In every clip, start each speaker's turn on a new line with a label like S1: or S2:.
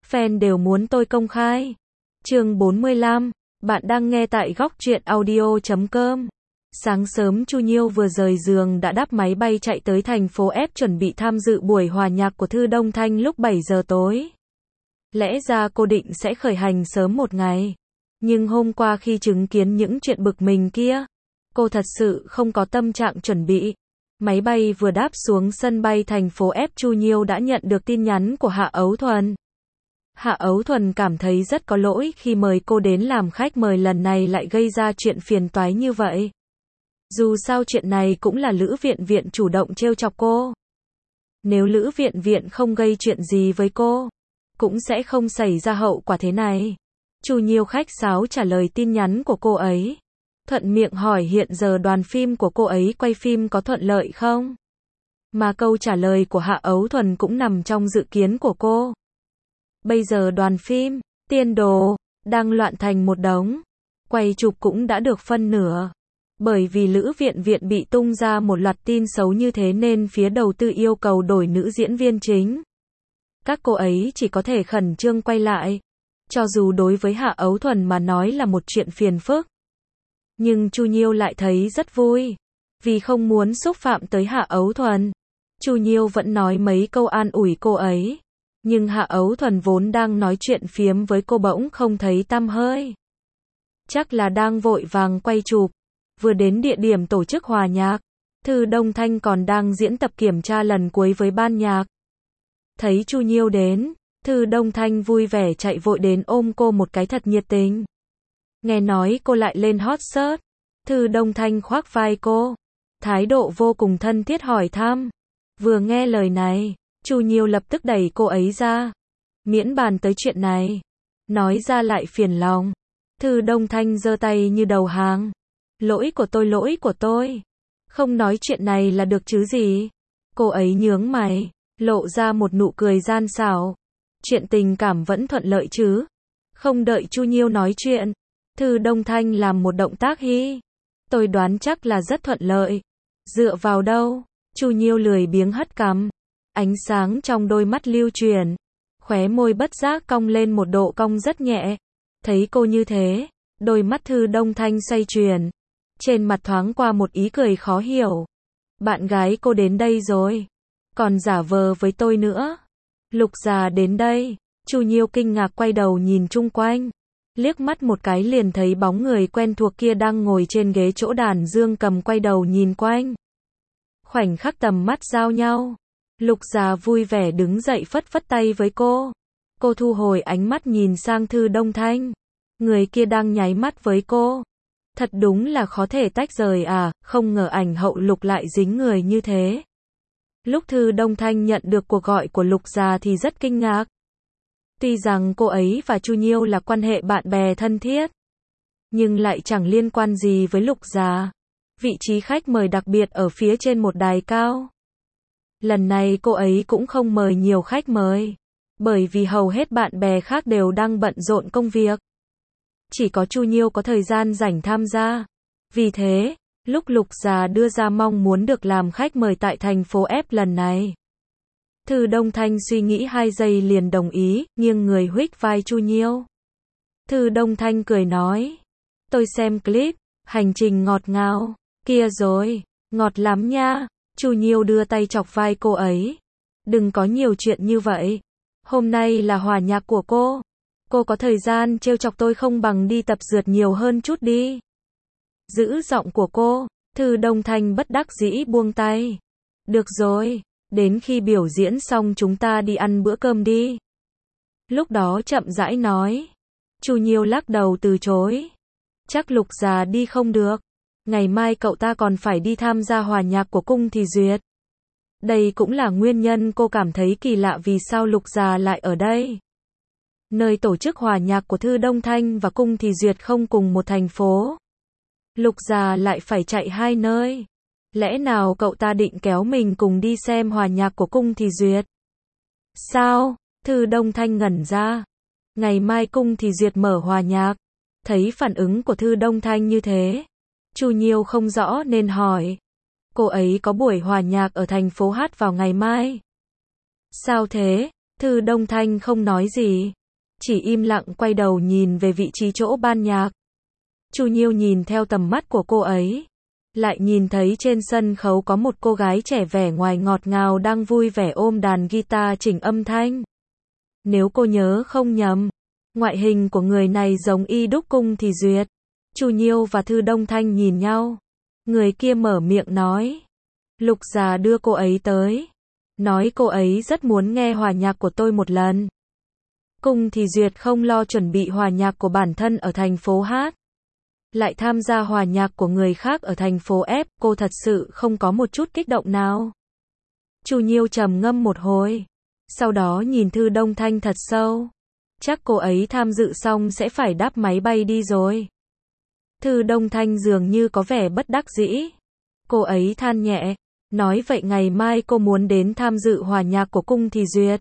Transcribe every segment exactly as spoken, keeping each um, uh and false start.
S1: fan đều muốn tôi công khai. Chương bốn mươi lăm, bạn đang nghe tại góc truyện audio chấm com. Sáng sớm Chu Nhiêu vừa rời giường đã đáp máy bay chạy tới thành phố F chuẩn bị tham dự buổi hòa nhạc của Thư Đông Thanh lúc bảy giờ tối. Lẽ ra cô định sẽ khởi hành sớm một ngày. Nhưng hôm qua khi chứng kiến những chuyện bực mình kia, cô thật sự không có tâm trạng chuẩn bị. Máy bay vừa đáp xuống sân bay thành phố F, Chu Nhiêu đã nhận được tin nhắn của Hạ Ấu Thuần. Hạ Ấu Thuần cảm thấy rất có lỗi khi mời cô đến làm khách mời lần này lại gây ra chuyện phiền toái như vậy. Dù sao chuyện này cũng là Lữ Viện Viện chủ động trêu chọc cô. Nếu Lữ Viện Viện không gây chuyện gì với cô, cũng sẽ không xảy ra hậu quả thế này. Chu Nhiêu khách sáo trả lời tin nhắn của cô ấy. Thuận miệng hỏi hiện giờ đoàn phim của cô ấy quay phim có thuận lợi không? Mà câu trả lời của Hạ Ấu Thuần cũng nằm trong dự kiến của cô. Bây giờ đoàn phim, Tiên Đồ, đang loạn thành một đống. Quay chụp cũng đã được phân nửa. Bởi vì Lữ Viện Viện bị tung ra một loạt tin xấu như thế nên phía đầu tư yêu cầu đổi nữ diễn viên chính. Các cô ấy chỉ có thể khẩn trương quay lại. Cho dù đối với Hạ Ấu Thuần mà nói là một chuyện phiền phức. Nhưng Chu Nhiêu lại thấy rất vui. Vì không muốn xúc phạm tới Hạ Ấu Thuần, Chu Nhiêu vẫn nói mấy câu an ủi cô ấy. Nhưng Hạ Ấu Thuần vốn đang nói chuyện phiếm với cô bỗng không thấy tăm hơi. Chắc là đang vội vàng quay chụp. Vừa đến địa điểm tổ chức hòa nhạc, Thư Đông Thanh còn đang diễn tập kiểm tra lần cuối với ban nhạc. Thấy Chu Nhiêu đến, Thư Đông Thanh vui vẻ chạy vội đến ôm cô một cái thật nhiệt tình. Nghe nói cô lại lên hot search, Thư Đông Thanh khoác vai cô, thái độ vô cùng thân thiết hỏi thăm. Vừa nghe lời này, Chu Nhiêu lập tức đẩy cô ấy ra. Miễn bàn tới chuyện này, nói ra lại phiền lòng. Thư Đông Thanh giơ tay như đầu hàng. Lỗi của tôi, lỗi của tôi. Không nói chuyện này là được chứ gì. Cô ấy nhướng mày, lộ ra một nụ cười gian xảo. Chuyện tình cảm vẫn thuận lợi chứ? Không đợi Chu Nhiêu nói chuyện, Thư Đông Thanh làm một động tác hi. Tôi đoán chắc là rất thuận lợi. Dựa vào đâu? Chu Nhiêu lười biếng hất cằm. Ánh sáng trong đôi mắt lưu chuyển. Khóe môi bất giác cong lên một độ cong rất nhẹ. Thấy cô như thế, đôi mắt Thư Đông Thanh xoay chuyển. Trên mặt thoáng qua một ý cười khó hiểu. Bạn gái cô đến đây rồi. Còn giả vờ với tôi nữa. Lục Già đến đây. Chu Nhiêu kinh ngạc quay đầu nhìn chung quanh. Liếc mắt một cái liền thấy bóng người quen thuộc kia đang ngồi trên ghế chỗ đàn dương cầm, quay đầu nhìn quanh. Khoảnh khắc tầm mắt giao nhau. Lục Già vui vẻ đứng dậy phất phất tay với cô. Cô thu hồi ánh mắt nhìn sang Thư Đông Thanh. Người kia đang nháy mắt với cô. Thật đúng là khó thể tách rời à, không ngờ ảnh hậu Lục lại dính người như thế. Lúc Thư Đông Thanh nhận được cuộc gọi của Lục Già thì rất kinh ngạc. Tuy rằng cô ấy và Chu Nhiêu là quan hệ bạn bè thân thiết, nhưng lại chẳng liên quan gì với Lục Già. Vị trí khách mời đặc biệt ở phía trên một đài cao. Lần này cô ấy cũng không mời nhiều khách mời, bởi vì hầu hết bạn bè khác đều đang bận rộn công việc. Chỉ có Chu Nhiêu có thời gian rảnh tham gia. Vì thế, lúc Lục Già đưa ra mong muốn được làm khách mời tại thành phố F lần này, Thư Đông Thanh suy nghĩ hai giây liền đồng ý, nghiêng người huých vai Chu Nhiêu. Thư Đông Thanh cười nói, tôi xem clip, hành trình ngọt ngào, kia rồi, ngọt lắm nha. Chu Nhiêu đưa tay chọc vai cô ấy. Đừng có nhiều chuyện như vậy. Hôm nay là hòa nhạc của cô. Cô có thời gian trêu chọc tôi không bằng đi tập dượt nhiều hơn chút đi. Giữ giọng của cô, Thư Đông Thanh bất đắc dĩ buông tay. Được rồi, đến khi biểu diễn xong chúng ta đi ăn bữa cơm đi. Lúc đó chậm rãi nói. Chu Nhiêu lắc đầu từ chối. Chắc Lục Già đi không được. Ngày mai cậu ta còn phải đi tham gia hòa nhạc của Cung Thì Duyệt. Đây cũng là nguyên nhân cô cảm thấy kỳ lạ vì sao Lục Già lại ở đây. Nơi tổ chức hòa nhạc của Thư Đông Thanh và Cung Thì Duyệt không cùng một thành phố. Lục Già lại phải chạy hai nơi. Lẽ nào cậu ta định kéo mình cùng đi xem hòa nhạc của Cung Thì Duyệt? Sao? Thư Đông Thanh ngẩn ra. Ngày mai Cung Thì Duyệt mở hòa nhạc. Thấy phản ứng của Thư Đông Thanh như thế, Chu Nhiêu không rõ nên hỏi. Cô ấy có buổi hòa nhạc ở thành phố Hát vào ngày mai. Sao thế? Thư Đông Thanh không nói gì, chỉ im lặng quay đầu nhìn về vị trí chỗ ban nhạc. Chu Nhiêu nhìn theo tầm mắt của cô ấy, lại nhìn thấy trên sân khấu có một cô gái trẻ vẻ ngoài ngọt ngào đang vui vẻ ôm đàn guitar chỉnh âm thanh. Nếu cô nhớ không nhầm, ngoại hình của người này giống y đúc Cung Thì Duyệt. Chu Nhiêu và Thư Đông Thanh nhìn nhau. Người kia mở miệng nói. Lục Già đưa cô ấy tới. Nói cô ấy rất muốn nghe hòa nhạc của tôi một lần. Cung Thì Duyệt không lo chuẩn bị hòa nhạc của bản thân ở thành phố hát, lại tham gia hòa nhạc của người khác ở thành phố F, cô thật sự không có một chút kích động nào. Chu Nhiêu trầm ngâm một hồi, sau đó nhìn Thư Đông Thanh thật sâu. Chắc cô ấy tham dự xong sẽ phải đáp máy bay đi rồi. Thư Đông Thanh dường như có vẻ bất đắc dĩ. Cô ấy than nhẹ, nói vậy ngày mai cô muốn đến tham dự hòa nhạc của Cung Thì Duyệt.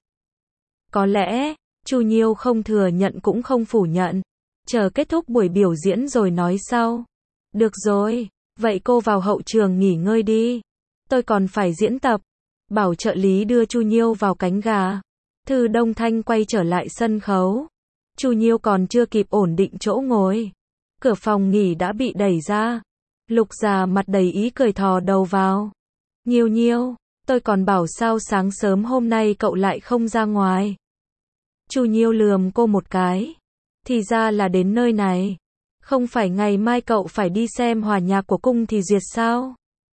S1: Có lẽ, Chu Nhiêu không thừa nhận cũng không phủ nhận. Chờ kết thúc buổi biểu diễn rồi nói sau. Được rồi, vậy cô vào hậu trường nghỉ ngơi đi. Tôi còn phải diễn tập. Bảo trợ lý đưa Chu Nhiêu vào cánh gà. Thư Đông Thanh quay trở lại sân khấu. Chu Nhiêu còn chưa kịp ổn định chỗ ngồi, cửa phòng nghỉ đã bị đẩy ra. Lục Già mặt đầy ý cười thò đầu vào. Nhiêu Nhiêu, tôi còn bảo sao sáng sớm hôm nay cậu lại không ra ngoài. Chu Nhiêu lườm cô một cái. Thì ra là đến nơi này. Không phải ngày mai cậu phải đi xem hòa nhạc của Cung Thì Duyệt sao?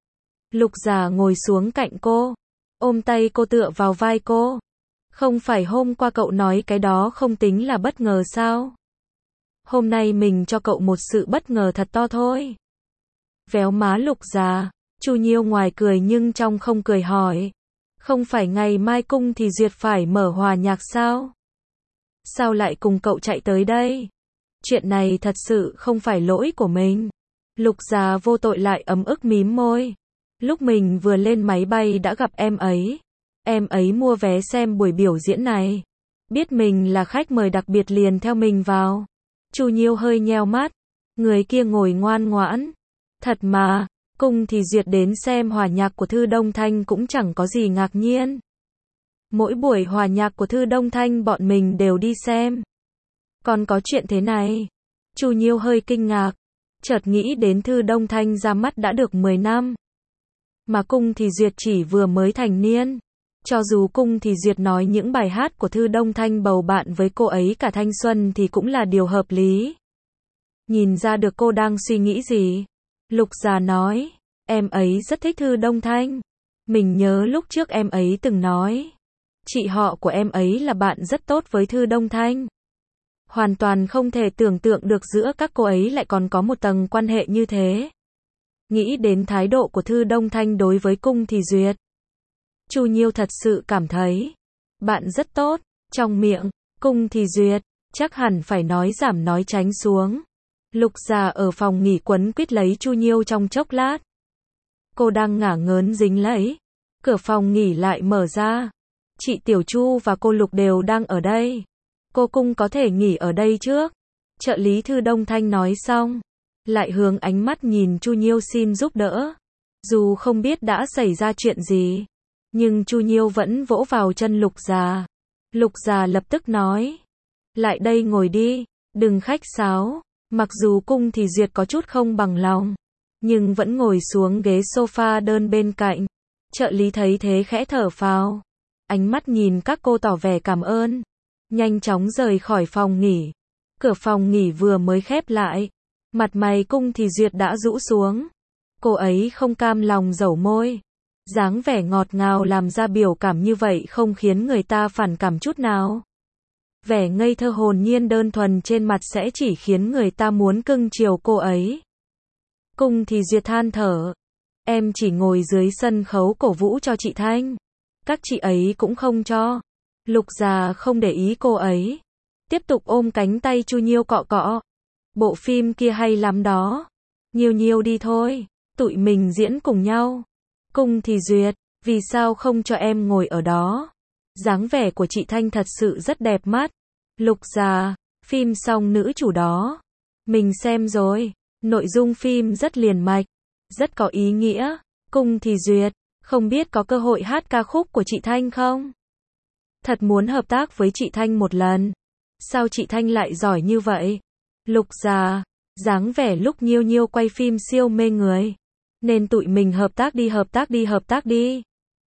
S1: Lục Già ngồi xuống cạnh cô, ôm tay cô tựa vào vai cô. Không phải hôm qua cậu nói cái đó không tính là bất ngờ sao? Hôm nay mình cho cậu một sự bất ngờ thật to thôi. Véo má Lục Già, Chu Nhiêu ngoài cười nhưng trong không cười hỏi. Không phải ngày mai Cung Thì Duyệt phải mở hòa nhạc sao? Sao lại cùng cậu chạy tới đây? Chuyện này thật sự không phải lỗi của mình. Lục Già vô tội lại ấm ức mím môi. Lúc mình vừa lên máy bay đã gặp em ấy. Em ấy mua vé xem buổi biểu diễn này. Biết mình là khách mời đặc biệt liền theo mình vào. Chu Nhiêu hơi nheo mắt. Người kia ngồi ngoan ngoãn. Thật mà, Cung Thì Duyệt đến xem hòa nhạc của Thư Đông Thanh cũng chẳng có gì ngạc nhiên. Mỗi buổi hòa nhạc của Thư Đông Thanh bọn mình đều đi xem. Còn có chuyện thế này. Chu Nhiêu hơi kinh ngạc. Chợt nghĩ đến Thư Đông Thanh ra mắt đã được mười năm. Mà Cung Thì Duyệt chỉ vừa mới thành niên. Cho dù Cung Thì Duyệt nói những bài hát của Thư Đông Thanh bầu bạn với cô ấy cả thanh xuân thì cũng là điều hợp lý. Nhìn ra được cô đang suy nghĩ gì. Lục Già nói, em ấy rất thích Thư Đông Thanh. Mình nhớ lúc trước em ấy từng nói, chị họ của em ấy là bạn rất tốt với Thư Đông Thanh. Hoàn toàn không thể tưởng tượng được giữa các cô ấy lại còn có một tầng quan hệ như thế. Nghĩ đến thái độ của Thư Đông Thanh đối với Cung Thì Duyệt, Chu Nhiêu thật sự cảm thấy, bạn rất tốt, trong miệng, Cung Thì Duyệt, chắc hẳn phải nói giảm nói tránh xuống. Lục Già ở phòng nghỉ quấn quýt lấy Chu Nhiêu trong chốc lát. Cô đang ngả ngớn dính lấy. Cửa phòng nghỉ lại mở ra. Chị Tiểu Chu và cô Lục đều đang ở đây. Cô Cung có thể nghỉ ở đây trước. Trợ lý Thư Đông Thanh nói xong, lại hướng ánh mắt nhìn Chu Nhiêu xin giúp đỡ. Dù không biết đã xảy ra chuyện gì, nhưng Chu Nhiêu vẫn vỗ vào chân Lục Già. Lục Già lập tức nói, lại đây ngồi đi, đừng khách sáo. Mặc dù Cung Thì Duyệt có chút không bằng lòng, nhưng vẫn ngồi xuống ghế sofa đơn bên cạnh. Trợ lý thấy thế khẽ thở phào, ánh mắt nhìn các cô tỏ vẻ cảm ơn, nhanh chóng rời khỏi phòng nghỉ. Cửa phòng nghỉ vừa mới khép lại, mặt mày Cung Thì Duyệt đã rũ xuống. Cô ấy không cam lòng dẩu môi, dáng vẻ ngọt ngào làm ra biểu cảm như vậy không khiến người ta phản cảm chút nào. Vẻ ngây thơ hồn nhiên đơn thuần trên mặt sẽ chỉ khiến người ta muốn cưng chiều cô ấy. Cung Thì Duyệt than thở, em chỉ ngồi dưới sân khấu cổ vũ cho chị Thanh. Các chị ấy cũng không cho. Lục Già không để ý cô ấy, tiếp tục ôm cánh tay Chu Nhiêu cọ cọ. Bộ phim kia hay lắm đó. Nhiêu Nhiêu đi thôi, tụi mình diễn cùng nhau. Cung Thì Duyệt, vì sao không cho em ngồi ở đó? Dáng vẻ của chị Thanh thật sự rất đẹp mắt. Lục Già, phim song nữ chủ đó. Mình xem rồi, nội dung phim rất liền mạch, rất có ý nghĩa. Cung Thì Duyệt, không biết có cơ hội hát ca khúc của chị Thanh không? Thật muốn hợp tác với chị Thanh một lần. Sao chị Thanh lại giỏi như vậy? Lục già, dáng vẻ lúc Nhiêu Nhiêu quay phim siêu mê người. Nên tụi mình hợp tác đi hợp tác đi hợp tác đi.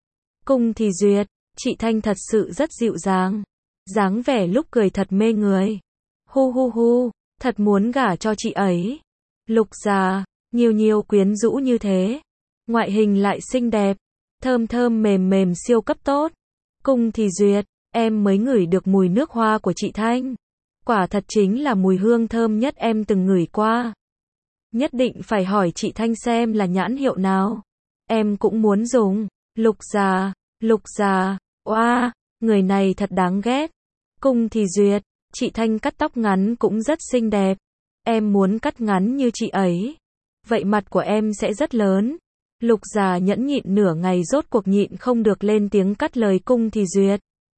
S1: Cung Thì Duyệt, chị Thanh thật sự rất dịu dàng. Dáng vẻ lúc cười thật mê người. Hu hu hu, thật muốn gả cho chị ấy. Lục già, Nhiêu Nhiêu quyến rũ như thế. Ngoại hình lại xinh đẹp. Thơm thơm mềm mềm siêu cấp tốt. Cung Thì Duyệt, em mới ngửi được mùi nước hoa của chị Thanh. Quả thật chính là mùi hương thơm nhất em từng ngửi qua. Nhất định phải hỏi chị Thanh xem là nhãn hiệu nào. Em cũng muốn dùng. Lục già, lục già, oa, wow, người này thật đáng ghét. Cung Thì Duyệt, chị Thanh cắt tóc ngắn cũng rất xinh đẹp. Em muốn cắt ngắn như chị ấy. Vậy mặt của em sẽ rất lớn. Lục già nhẫn nhịn nửa ngày rốt cuộc nhịn không được lên tiếng cắt lời Cung Thì Duyệt.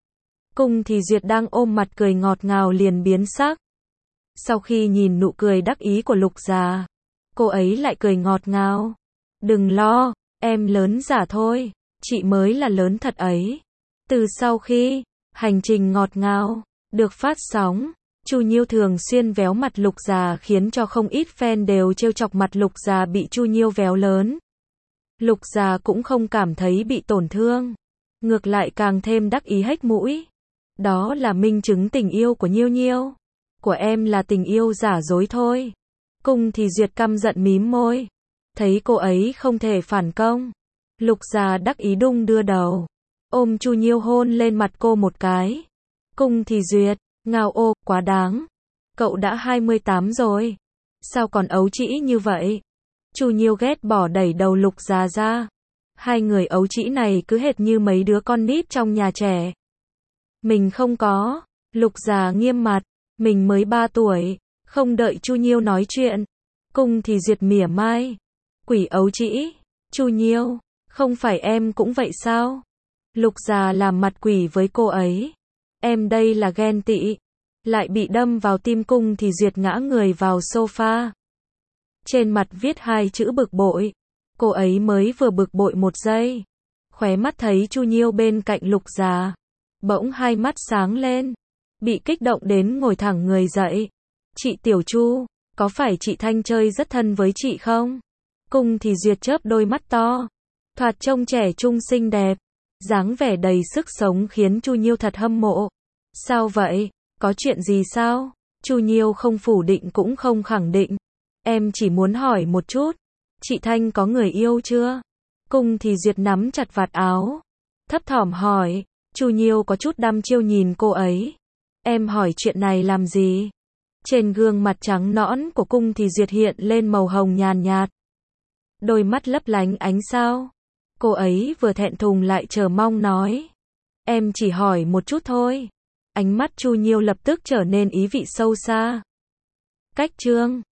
S1: Cung Thì Duyệt đang ôm mặt cười ngọt ngào liền biến sắc. Sau khi nhìn nụ cười đắc ý của lục già, cô ấy lại cười ngọt ngào. Đừng lo, em lớn giả thôi, chị mới là lớn thật ấy. Từ sau khi hành trình ngọt ngào được phát sóng, Chu Nhiêu thường xuyên véo mặt lục già khiến cho không ít fan đều trêu chọc mặt lục già bị Chu Nhiêu véo lớn. Lục già cũng không cảm thấy bị tổn thương, ngược lại càng thêm đắc ý hếch mũi. Đó là minh chứng tình yêu của Nhiêu Nhiêu. Của em là tình yêu giả dối thôi. Cung Thì Duyệt căm giận mím môi. Thấy cô ấy không thể phản công, lục già đắc ý đung đưa đầu, ôm Chu Nhiêu hôn lên mặt cô một cái. Cung Thì Duyệt, ngao ô, quá đáng. Cậu đã hai mươi tám rồi. Sao còn ấu trĩ như vậy? Chu Nhiêu ghét bỏ đẩy đầu lục già ra. Hai người ấu trĩ này cứ hệt như mấy đứa con nít trong nhà trẻ. Mình không có. Lục già nghiêm mặt. Mình mới ba tuổi. Không đợi Chu Nhiêu nói chuyện, Cung Thì Duyệt mỉa mai. Quỷ ấu trĩ. Chu Nhiêu, không phải em cũng vậy sao? Lục già làm mặt quỷ với cô ấy. Em đây là ghen tị. Lại bị đâm vào tim. Cung Thì Duyệt ngã người vào sofa. Trên mặt viết hai chữ bực bội. Cô ấy mới vừa bực bội một giây, khóe mắt thấy Chu Nhiêu bên cạnh lục già, bỗng hai mắt sáng lên, bị kích động đến ngồi thẳng người dậy. Chị Tiểu Chu, có phải chị Thanh chơi rất thân với chị không? Cung Thì Duyệt chớp đôi mắt to, thoạt trông trẻ trung xinh đẹp, dáng vẻ đầy sức sống khiến Chu Nhiêu thật hâm mộ. Sao vậy? Có chuyện gì sao? Chu Nhiêu không phủ định cũng không khẳng định. Em chỉ muốn hỏi một chút, chị Thanh có người yêu chưa? Cung Thì Duyệt nắm chặt vạt áo, thấp thỏm hỏi. Chu Nhiêu có chút đăm chiêu nhìn cô ấy. Em hỏi chuyện này làm gì? Trên gương mặt trắng nõn của Cung Thì Duyệt hiện lên màu hồng nhàn nhạt. Đôi mắt lấp lánh ánh sao. Cô ấy vừa thẹn thùng lại chờ mong nói. Em chỉ hỏi một chút thôi. Ánh mắt Chu Nhiêu lập tức trở nên ý vị sâu xa. Cách chương